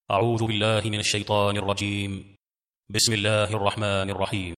أعوذ بالله من الشيطان الرجيم. بسم الله الرحمن الرحيم.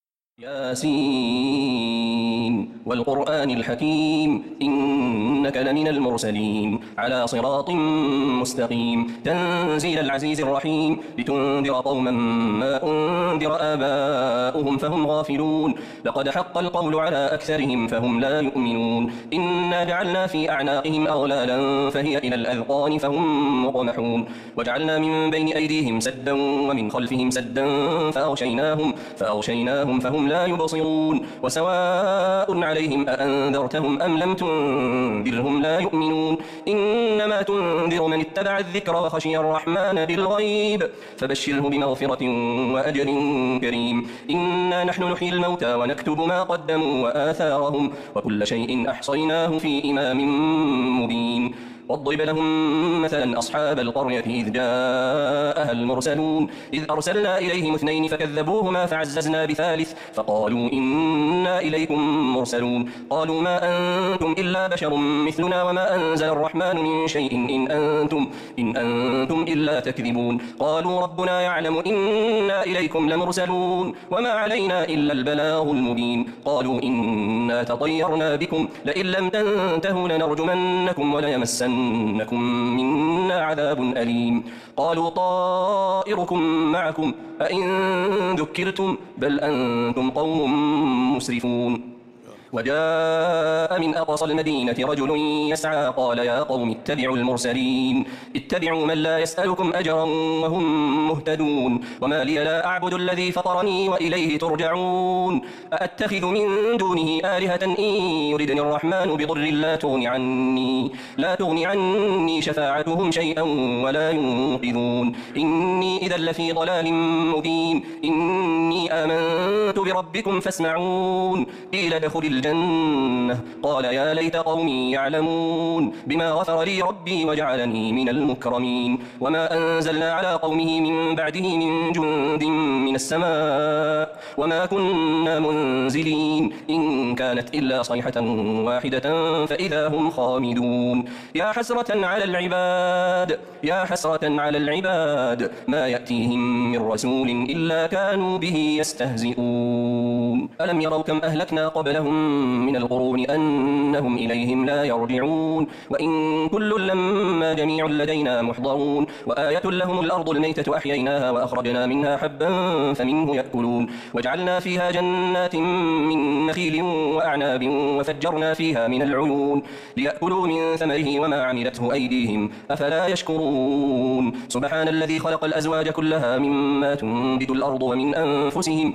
ياسين والقرآن الحكيم إنك لمن المرسلين على صراط مستقيم تنزيل العزيز الرحيم لتنذر قوما ما أنذر آباؤهم فهم غافلون لقد حق القول على أكثرهم فهم لا يؤمنون إنا جعلنا في أعناقهم أغلالا فهي إلى الأذقان فهم مقمحون وجعلنا من بين أيديهم سدا ومن خلفهم سدا فأغشيناهم فهم لا يبصرون وسواء عليهم أأنذرتهم أم لم تنذرهم لا يؤمنون إنما تنذر من اتبع الذكر وخشي الرحمن بالغيب فبشره بمغفرة وأجر كريم إنا نحن نحيي الموتى ونكتب ما قدموا وآثارهم وكل شيء أحصيناه في إمام مبين واضرب لهم مثلا أصحاب القرية إذ جاءها المرسلون إذ أرسلنا إليهم اثنين فكذبوهما فعززنا بثالث فقالوا إنا إليكم مرسلون قالوا ما أنتم إلا بشر مثلنا وما أنزل الرحمن من شيء إن أنتم إلا تكذبون قالوا ربنا يعلم إنا إليكم لمرسلون وما علينا إلا البلاغ المبين قالوا إنا تطيرنا بكم لئن لم تنتهوا لنرجمنكم وليمسنكم منا عذاب أليم قالوا طائركم معكم أئن ذكرتم بل أنتم قوم مسرفون وجاء من أقصى المدينة رجل يسعى قال يا قوم اتبعوا المرسلين اتبعوا من لا يسألكم أجرا وهم مهتدون وما لي لا أعبد الذي فطرني وإليه ترجعون أأتخذ من دونه آلهة إن يردني الرحمن بضر لا تغني عني شفاعتهم شيئا ولا ينقذون إني إذا لفي ضلال مبين إني آمنت بربكم فاسمعون قيل ادخل الجنة قال يا ليت قومي يعلمون بما غفر لي ربي وجعلني من المكرمين وما أنزلنا على قومه من بعده من جند من السماء وما كنا منزلين إن كانت إلا صيحة واحدة فإذا هم خامدون يا حسرة على العباد ما يأتيهم من رسول إلا كانوا به يستهزئون ألم يروا كم أهلكنا قبلهم من القرون أنهم إليهم لا يرجعون وإن كل لما جميع لدينا محضرون وآية لهم الأرض الميتة أحييناها وأخرجنا منها حبا فمنه يأكلون وجعلنا فيها جنات من نخيل وأعناب وفجرنا فيها من العيون ليأكلوا من ثمره وما عملته أيديهم أفلا يشكرون سبحان الذي خلق الأزواج كلها مما تنبت الأرض ومن أنفسهم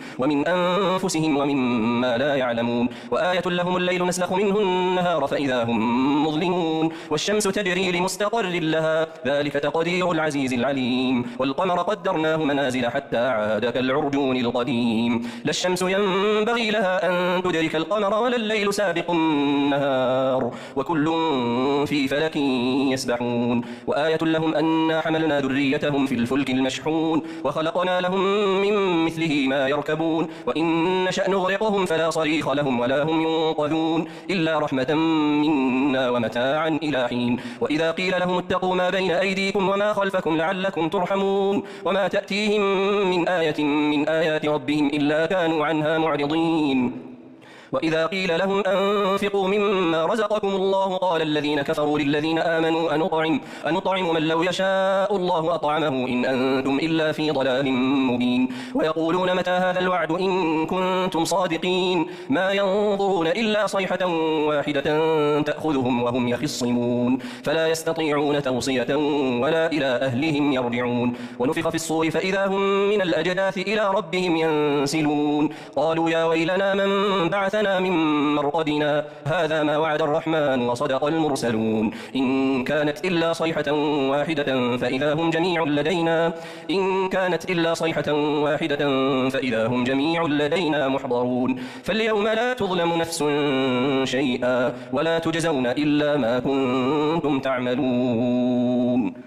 ومما لا يعلمون وآية لهم الليل نسلخ منه النهار فإذا هم مظلمون والشمس تجري لمستقر لها ذلك تقدير العزيز العليم والقمر قدرناه منازل حتى عاد كالعرجون القديم لا الشمس ينبغي لها أن تدرك القمر ولا الليل سابق النهار وكل في فلك يسبحون وآية لهم أنا حملنا ذريتهم في الفلك المشحون وخلقنا لهم من مثله ما يركبون وإن نشأ نغرقهم فلا صريخ لهم ولا هم ينقذون إلا رحمة منا ومتاعا إلى حين وإذا قيل لهم اتقوا ما بين أيديكم وما خلفكم لعلكم ترحمون وما تأتيهم من آية من آيات ربهم إلا كانوا عنها معرضين وإذا قيل لهم أنفقوا مما رزقكم الله قال الذين كفروا للذين آمنوا أنطعم من لو يشاء الله أطعمه إن أنتم إلا في ضلال مبين ويقولون متى هذا الوعد إن كنتم صادقين ما ينظرون إلا صيحة واحدة تأخذهم وهم يخصمون فلا يستطيعون توصية ولا إلى أهلهم يرجعون ونفخ في الصور فإذا هم من الأجداث إلى ربهم ينسلون قالوا يا ويلنا من بعثنا من مرقدنا هذا ما وعد الرحمن وصدق المرسلون إن كانت إلا صيحة واحدة فإذا هم جميع لدينا محضرون فاليوم لا تظلم نفس شيئا ولا تجزون إلا ما كنتم تعملون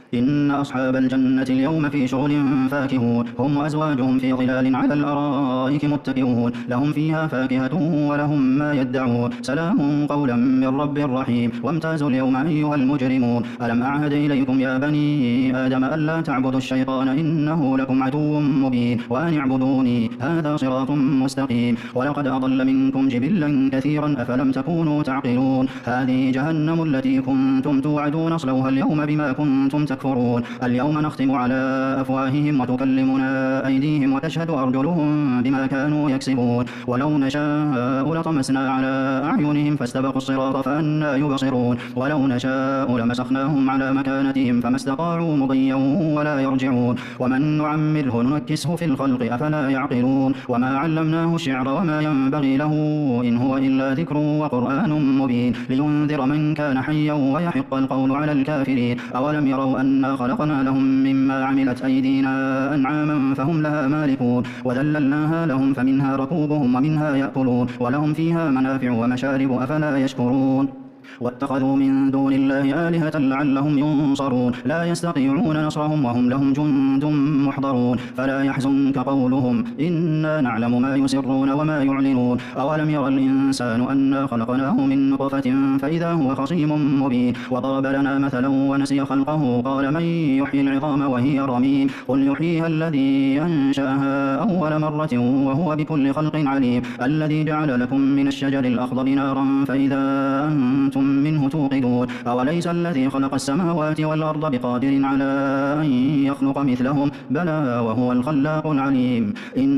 إن أصحاب الجنة اليوم في شغل فاكهون هم وأزواجهم في ظلال على الأرائك متكئون لهم فيها فاكهة ولهم ما يدعون سلام قولا من رب رحيم وامتازوا اليوم أيها المجرمون ألم أعهد إليكم يا بني آدم ألا تعبدوا الشيطان إنه لكم عدو مبين وأن اعبدوني هذا صراط مستقيم ولقد أضل منكم جبلا كثيرا أفلم تكونوا تعقلون هذه جهنم التي كنتم توعدون اصلوها اليوم بما كنتم تكفرون اليوم نختم على أفواههم وتكلمنا أيديهم وتشهد أرجلهم بما كانوا يكسبون ولو نشاء لطمسنا على أعينهم فاستبقوا الصراط فأنى يبصرون ولو نشاء لمسخناهم على مكانتهم فما استطاعوا مضيا ولا يرجعون ومن نعمره ننكسه في الخلق أفلا يعقلون وما علمناه الشعر وما ينبغي له إن هو إلا ذكر وقرآن مبين لينذر من كان حيا ويحق القول على الكافرين أولم يروا أنا خلقنا لهم مما عملت أيدينا أنعاما فهم لها مالكون وذللناها لهم فمنها ركوبهم ومنها يأكلون ولهم فيها منافع ومشارب أفلا يشكرون واتخذوا من دون الله آلهة لعلهم ينصرون لا يستطيعون نصرهم وهم لهم جند محضرون فلا يحزنك قولهم إنا نعلم ما يسرون وما يعلنون أولم يرى الإنسان أنا خلقناه من نطفة فإذا هو خصيم مبين وضرب لنا مثلا ونسي خلقه قال من يحيي العظام وهي رميم قل يحييها الذي أنشأها أول مرة وهو بكل خلق عليم الذي جعل لكم من الشجر الأخضر نارا فإذا أنتم منه توقدون أوليس الذي خلق السماوات والأرض بقادر على أن يخلق مثلهم بلى وهو الخلاق العليم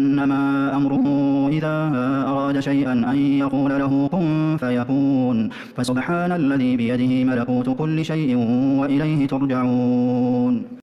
إنما أمره إذا أراد شيئا أن يقول له كن فيكون فسبحان الذي بيده ملكوت كل شيء وإليه ترجعون.